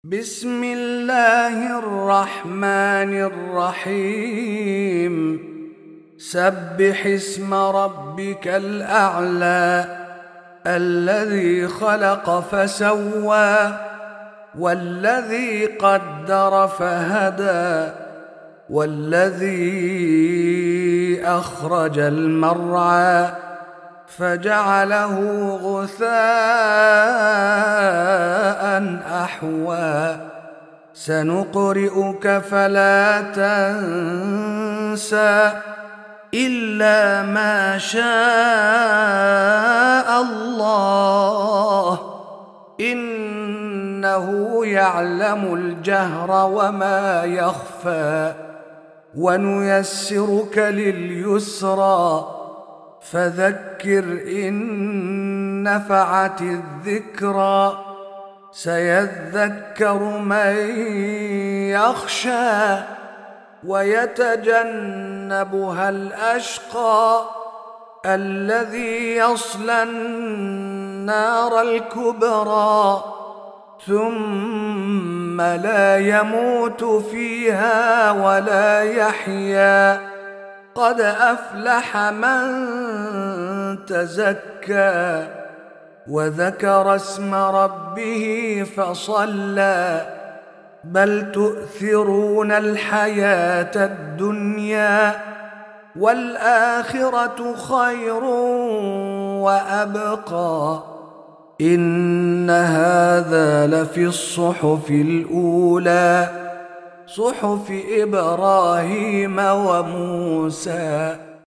بسم الله الرحمن الرحيم. سبح اسم ربك الأعلى الذي خلق فسوى والذي قدر فهدى والذي أخرج المرعى فجعله غثاء أحوى سنقرئك فلا تنسى إلا ما شاء الله إنه يعلم الجهر وما يخفى ونيسرك لليسرى فذكر إن نفعت الذكرى سيذكر من يخشى ويتجنبها الأشقى الذي يصلى النار الكبرى ثم لا يموت فيها ولا يحيا قد أفلح من تزكى وذكر اسم ربه فصلى بل تؤثرون الحياة الدنيا والآخرة خير وأبقى إن هذا لفي الصحف الأولى صحف إبراهيم وموسى.